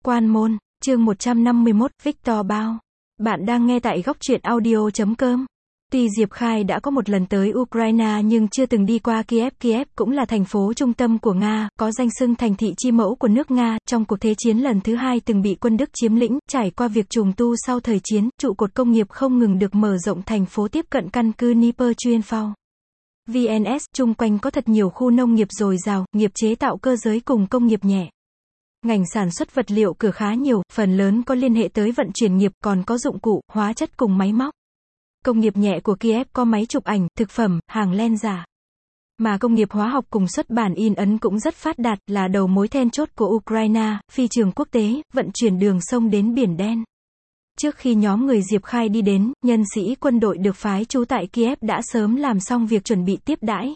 Quan môn, chương 151, Victor Bao. Bạn đang nghe tại góc truyện audio.com. Tuy Diệp Khai đã có một lần tới Ukraine nhưng chưa từng đi qua Kiev. Kiev cũng là thành phố trung tâm của Nga, có danh xưng thành thị chi mẫu của nước Nga, trong cuộc thế chiến lần thứ hai từng bị quân Đức chiếm lĩnh, trải qua việc trùng tu sau thời chiến, trụ cột công nghiệp không ngừng được mở rộng, thành phố tiếp cận căn cứ Dnipro VNS, chung quanh có thật nhiều khu nông nghiệp dồi dào, nghiệp chế tạo cơ giới cùng công nghiệp nhẹ. Ngành sản xuất vật liệu cửa khá nhiều, phần lớn có liên hệ tới vận chuyển nghiệp, còn có dụng cụ, hóa chất cùng máy móc. Công nghiệp nhẹ của Kiev có máy chụp ảnh, thực phẩm, hàng len giả. Mà công nghiệp hóa học cùng xuất bản in ấn cũng rất phát đạt, là đầu mối then chốt của Ukraine, phi trường quốc tế, vận chuyển đường sông đến Biển Đen. Trước khi nhóm người Diệp Khai đi đến, nhân sĩ quân đội được phái trú tại Kiev đã sớm làm xong việc chuẩn bị tiếp đãi.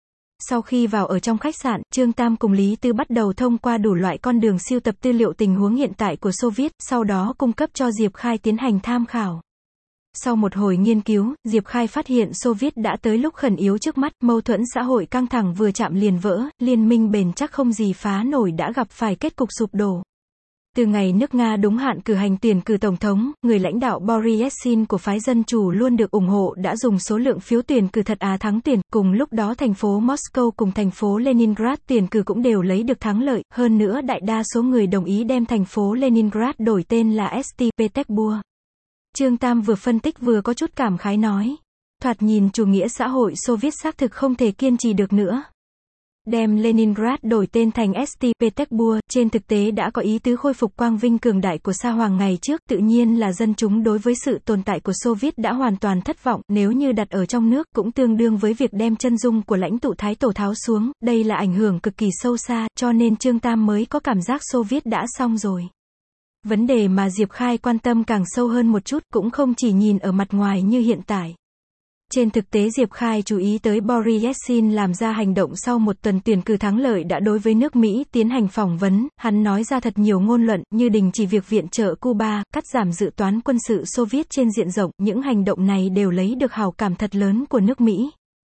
Sau khi vào ở trong khách sạn, Trương Tam cùng Lý Tư bắt đầu thông qua đủ loại con đường siêu tập tư liệu tình huống hiện tại của Xô Viết, sau đó cung cấp cho Diệp Khai tiến hành tham khảo. Sau một hồi nghiên cứu, Diệp Khai phát hiện Xô Viết đã tới lúc khẩn yếu trước mắt, mâu thuẫn xã hội căng thẳng vừa chạm liền vỡ, liên minh bền chắc không gì phá nổi đã gặp phải kết cục sụp đổ. Từ ngày nước Nga đúng hạn cử hành tuyển cử tổng thống, người lãnh đạo Boris Yeltsin của phái Dân Chủ luôn được ủng hộ đã dùng số lượng phiếu tuyển cử thật thắng tuyển, cùng lúc đó thành phố Moscow cùng thành phố Leningrad tuyển cử cũng đều lấy được thắng lợi, hơn nữa đại đa số người đồng ý đem thành phố Leningrad đổi tên là St. Petersburg. Trương Tam vừa phân tích vừa có chút cảm khái nói, thoạt nhìn chủ nghĩa xã hội Xô Viết xác thực không thể kiên trì được nữa. Đem Leningrad đổi tên thành St. Petersburg, trên thực tế đã có ý tứ khôi phục quang vinh cường đại của Sa Hoàng ngày trước, tự nhiên là dân chúng đối với sự tồn tại của Xô Viết đã hoàn toàn thất vọng, nếu như đặt ở trong nước, cũng tương đương với việc đem chân dung của lãnh tụ Thái Tổ tháo xuống, đây là ảnh hưởng cực kỳ sâu xa, cho nên Trương Tam mới có cảm giác Xô Viết đã xong rồi. Vấn đề mà Diệp Khai quan tâm càng sâu hơn một chút, cũng không chỉ nhìn ở mặt ngoài như hiện tại. Trên thực tế Diệp Khai chú ý tới Boris Yeltsin làm ra hành động sau một tuần tuyển cử thắng lợi đã đối với nước Mỹ tiến hành phỏng vấn, hắn nói ra thật nhiều ngôn luận, như đình chỉ việc viện trợ Cuba, cắt giảm dự toán quân sự Xô Viết trên diện rộng, những hành động này đều lấy được hào cảm thật lớn của nước Mỹ.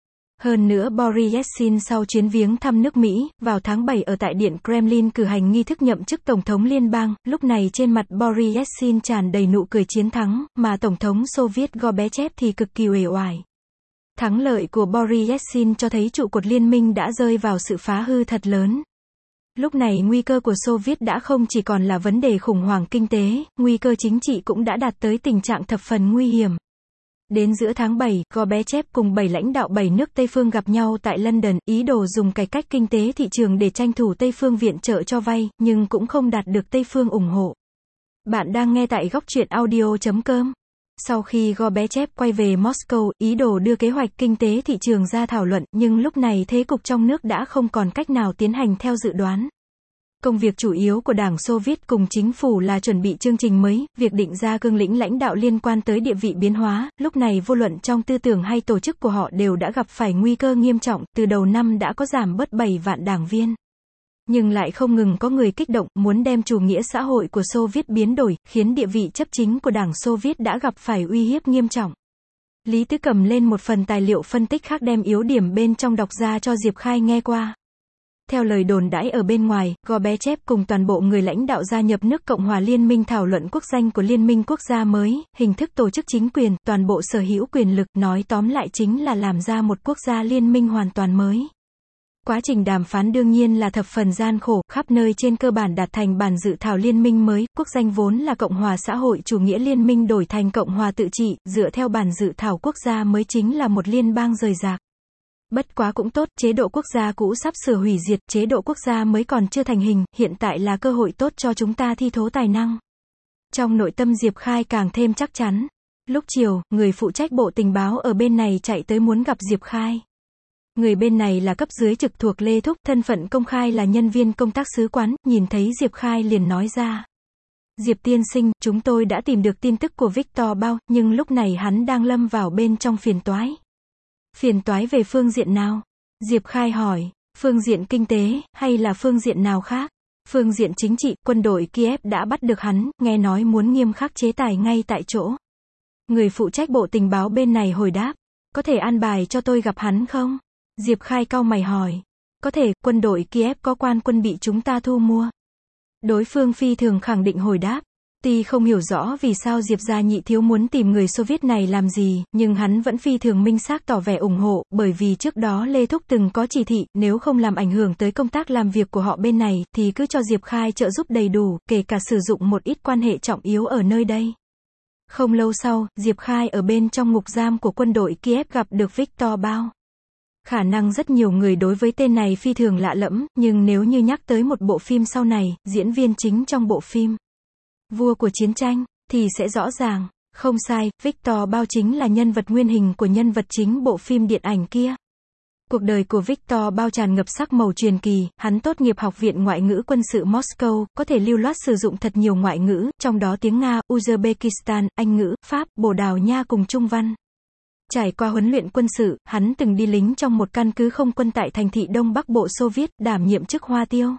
Hơn nữa Boris Yeltsin sau chuyến viếng thăm nước Mỹ, vào tháng 7 ở tại Điện Kremlin cử hành nghi thức nhậm chức Tổng thống Liên bang, lúc này trên mặt Boris Yeltsin tràn đầy nụ cười chiến thắng, mà Tổng thống Xô Viết Gorbachev thì cực kỳ uể oải. Thắng lợi của Boris Yeltsin cho thấy trụ cột liên minh đã rơi vào sự phá hư thật lớn. Lúc này nguy cơ của Xô Viết đã không chỉ còn là vấn đề khủng hoảng kinh tế, nguy cơ chính trị cũng đã đạt tới tình trạng thập phần nguy hiểm. Đến giữa tháng 7, Gorbachev cùng 7 lãnh đạo 7 nước Tây phương gặp nhau tại London, ý đồ dùng cải cách kinh tế thị trường để tranh thủ Tây phương viện trợ cho vay, nhưng cũng không đạt được Tây phương ủng hộ. Bạn đang nghe tại góc truyện audio.com. Sau khi Gorbachev quay về Moscow, ý đồ đưa kế hoạch kinh tế thị trường ra thảo luận, nhưng lúc này thế cục trong nước đã không còn cách nào tiến hành theo dự đoán. Công việc chủ yếu của Đảng Xô Viết cùng chính phủ là chuẩn bị chương trình mới, việc định ra cương lĩnh lãnh đạo liên quan tới địa vị biến hóa, lúc này vô luận trong tư tưởng hay tổ chức của họ đều đã gặp phải nguy cơ nghiêm trọng, từ đầu năm đã có giảm bớt 7 vạn đảng viên. Nhưng lại không ngừng có người kích động, muốn đem chủ nghĩa xã hội của Xô Viết biến đổi, khiến địa vị chấp chính của Đảng Xô Viết đã gặp phải uy hiếp nghiêm trọng. Lý Tứ cầm lên một phần tài liệu phân tích khác đem yếu điểm bên trong đọc ra cho Diệp Khai nghe qua. Theo lời đồn đãi ở bên ngoài, Gorbachev cùng toàn bộ người lãnh đạo gia nhập nước Cộng hòa Liên minh thảo luận quốc danh của Liên minh quốc gia mới, hình thức tổ chức chính quyền, toàn bộ sở hữu quyền lực, nói tóm lại chính là làm ra một quốc gia liên minh hoàn toàn mới. Quá trình đàm phán đương nhiên là thập phần gian khổ, khắp nơi trên cơ bản đạt thành bản dự thảo liên minh mới, quốc danh vốn là Cộng hòa xã hội chủ nghĩa liên minh đổi thành Cộng hòa tự trị, dựa theo bản dự thảo quốc gia mới chính là một liên bang rời rạc. Bất quá cũng tốt, chế độ quốc gia cũ sắp sửa hủy diệt, chế độ quốc gia mới còn chưa thành hình, hiện tại là cơ hội tốt cho chúng ta thi thố tài năng. Trong nội tâm Diệp Khai càng thêm chắc chắn. Lúc chiều, người phụ trách bộ tình báo ở bên này chạy tới muốn gặp Diệp Khai. Người bên này là cấp dưới trực thuộc Lê Thúc, thân phận công khai là nhân viên công tác sứ quán, nhìn thấy Diệp Khai liền nói ra. Diệp tiên sinh, chúng tôi đã tìm được tin tức của Victor Bao, nhưng lúc này hắn đang lâm vào bên trong phiền toái. Phiền toái về phương diện nào? Diệp Khai hỏi, phương diện kinh tế, hay là phương diện nào khác? Phương diện chính trị, quân đội Kiev đã bắt được hắn, nghe nói muốn nghiêm khắc chế tài ngay tại chỗ. Người phụ trách bộ tình báo bên này hồi đáp, có thể an bài cho tôi gặp hắn không? Diệp Khai cau mày hỏi, có thể, quân đội Kiev có quan quân bị chúng ta thu mua. Đối phương phi thường khẳng định hồi đáp. Tuy không hiểu rõ vì sao Diệp gia nhị thiếu muốn tìm người Xô Viết này làm gì, nhưng hắn vẫn phi thường minh xác tỏ vẻ ủng hộ, bởi vì trước đó Lê Thúc từng có chỉ thị, nếu không làm ảnh hưởng tới công tác làm việc của họ bên này, thì cứ cho Diệp Khai trợ giúp đầy đủ, kể cả sử dụng một ít quan hệ trọng yếu ở nơi đây. Không lâu sau, Diệp Khai ở bên trong ngục giam của quân đội Kiev gặp được Victor Bao. Khả năng rất nhiều người đối với tên này phi thường lạ lẫm, nhưng nếu như nhắc tới một bộ phim sau này, diễn viên chính trong bộ phim Vua của Chiến tranh, thì sẽ rõ ràng. Không sai, Victor Bao chính là nhân vật nguyên hình của nhân vật chính bộ phim điện ảnh kia. Cuộc đời của Victor Bao tràn ngập sắc màu truyền kỳ, hắn tốt nghiệp Học viện Ngoại ngữ Quân sự Moscow, có thể lưu loát sử dụng thật nhiều ngoại ngữ, trong đó tiếng Nga, Uzbekistan, Anh ngữ, Pháp, Bồ Đào Nha cùng Trung văn. Trải qua huấn luyện quân sự, hắn từng đi lính trong một căn cứ không quân tại thành thị Đông Bắc Bộ Xô Viết, đảm nhiệm chức hoa tiêu.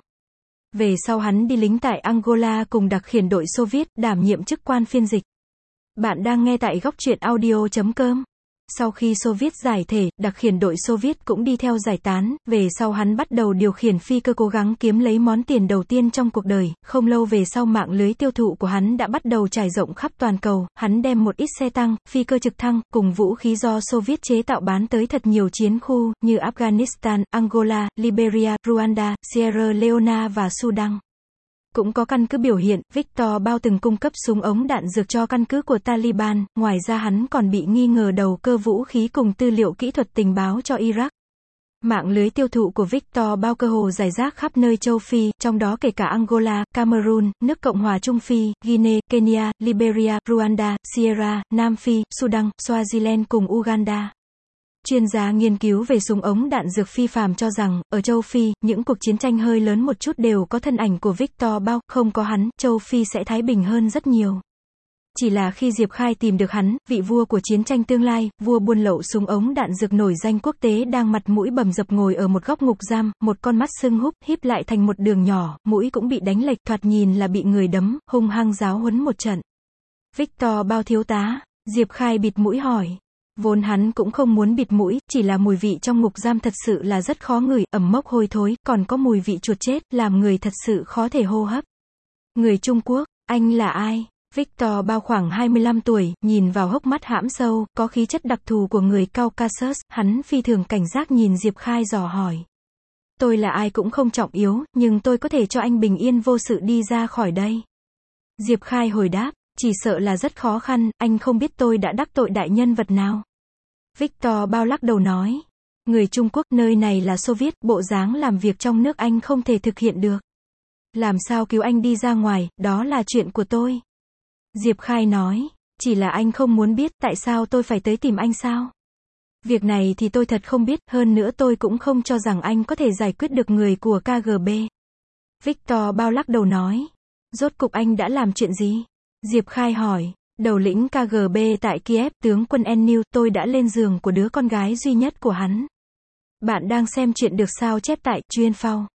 Về sau hắn đi lính tại Angola cùng đặc khiển đội Xô Viết, đảm nhiệm chức quan phiên dịch. Bạn đang nghe tại góc truyện audio.com. Sau khi Xô Viết giải thể, đặc khiển đội Xô Viết cũng đi theo giải tán, về sau hắn bắt đầu điều khiển phi cơ cố gắng kiếm lấy món tiền đầu tiên trong cuộc đời, không lâu về sau mạng lưới tiêu thụ của hắn đã bắt đầu trải rộng khắp toàn cầu, hắn đem một ít xe tăng, phi cơ trực thăng, cùng vũ khí do Xô Viết chế tạo bán tới thật nhiều chiến khu, như Afghanistan, Angola, Liberia, Rwanda, Sierra Leone và Sudan. Cũng có căn cứ biểu hiện, Victor Bao từng cung cấp súng ống đạn dược cho căn cứ của Taliban, ngoài ra hắn còn bị nghi ngờ đầu cơ vũ khí cùng tư liệu kỹ thuật tình báo cho Iraq. Mạng lưới tiêu thụ của Victor Bao cơ hồ rải rác khắp nơi châu Phi, trong đó kể cả Angola, Cameroon, nước Cộng hòa Trung Phi, Guinea, Kenya, Liberia, Rwanda, Sierra, Nam Phi, Sudan, Swaziland cùng Uganda. Chuyên gia nghiên cứu về súng ống đạn dược phi phàm cho rằng, ở châu Phi, những cuộc chiến tranh hơi lớn một chút đều có thân ảnh của Victor Bao, không có hắn, châu Phi sẽ thái bình hơn rất nhiều. Chỉ là khi Diệp Khai tìm được hắn, vị vua của chiến tranh tương lai, vua buôn lậu súng ống đạn dược nổi danh quốc tế đang mặt mũi bầm dập ngồi ở một góc ngục giam, một con mắt sưng húp, híp lại thành một đường nhỏ, mũi cũng bị đánh lệch, thoạt nhìn là bị người đấm, hung hăng giáo huấn một trận. Victor Bao thiếu tá, Diệp Khai bịt mũi hỏi. Vốn hắn cũng không muốn bịt mũi, chỉ là mùi vị trong ngục giam thật sự là rất khó ngửi, ẩm mốc hôi thối, còn có mùi vị chuột chết, làm người thật sự khó thể hô hấp. Người Trung Quốc, anh là ai? Victor Bao khoảng 25 tuổi, nhìn vào hốc mắt hãm sâu, có khí chất đặc thù của người Caucasus, hắn phi thường cảnh giác nhìn Diệp Khai dò hỏi. Tôi là ai cũng không trọng yếu, nhưng tôi có thể cho anh bình yên vô sự đi ra khỏi đây. Diệp Khai hồi đáp. Chỉ sợ là rất khó khăn, anh không biết tôi đã đắc tội đại nhân vật nào. Victor Bao lắc đầu nói. Người Trung Quốc, nơi này là Xô Viết, bộ dáng làm việc trong nước anh không thể thực hiện được. Làm sao cứu anh đi ra ngoài, đó là chuyện của tôi. Diệp Khai nói. Chỉ là anh không muốn biết tại sao tôi phải tới tìm anh sao? Việc này thì tôi thật không biết, hơn nữa tôi cũng không cho rằng anh có thể giải quyết được người của KGB. Victor Bao lắc đầu nói. Rốt cục anh đã làm chuyện gì? Diệp Khai hỏi, đầu lĩnh KGB tại Kiev, tướng quân Enil, tôi đã lên giường của đứa con gái duy nhất của hắn. Bạn đang xem chuyện được sao chép tại chuyên.phao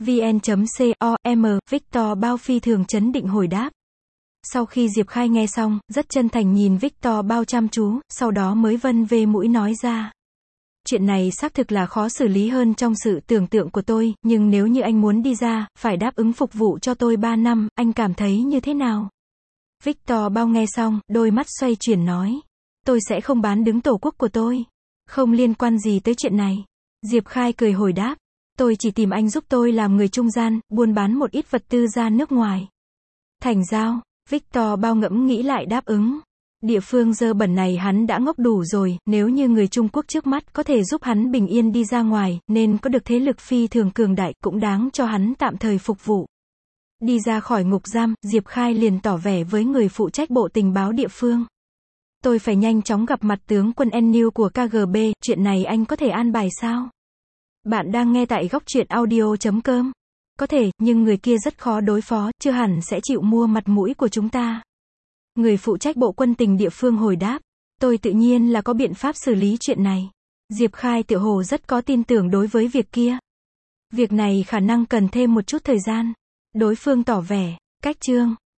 vn.com, Victor Bao phi thường chấn định hồi đáp. Sau khi Diệp Khai nghe xong, rất chân thành nhìn Victor Bao chăm chú, sau đó mới vân về mũi nói ra. Chuyện này xác thực là khó xử lý hơn trong sự tưởng tượng của tôi, nhưng nếu như anh muốn đi ra, phải đáp ứng phục vụ cho tôi 3 năm, anh cảm thấy như thế nào? Victor Bao nghe xong, đôi mắt xoay chuyển nói. Tôi sẽ không bán đứng tổ quốc của tôi. Không liên quan gì tới chuyện này. Diệp Khai cười hồi đáp. Tôi chỉ tìm anh giúp tôi làm người trung gian, buôn bán một ít vật tư ra nước ngoài. Thành giao, Victor Bao ngẫm nghĩ lại đáp ứng. Địa phương dơ bẩn này hắn đã ngốc đủ rồi, nếu như người Trung Quốc trước mắt có thể giúp hắn bình yên đi ra ngoài, nên có được thế lực phi thường cường đại, cũng đáng cho hắn tạm thời phục vụ. Đi ra khỏi ngục giam, Diệp Khai liền tỏ vẻ với người phụ trách bộ tình báo địa phương. Tôi phải nhanh chóng gặp mặt tướng quân Enil của KGB, chuyện này anh có thể an bài sao? Bạn đang nghe tại góc truyện audio.com. Có thể, nhưng người kia rất khó đối phó, chưa hẳn sẽ chịu mua mặt mũi của chúng ta. Người phụ trách bộ quân tình địa phương hồi đáp. Tôi tự nhiên là có biện pháp xử lý chuyện này. Diệp Khai tựa hồ rất có tin tưởng đối với việc kia. Việc này khả năng cần thêm một chút thời gian. Đối phương tỏ vẻ, cách chương.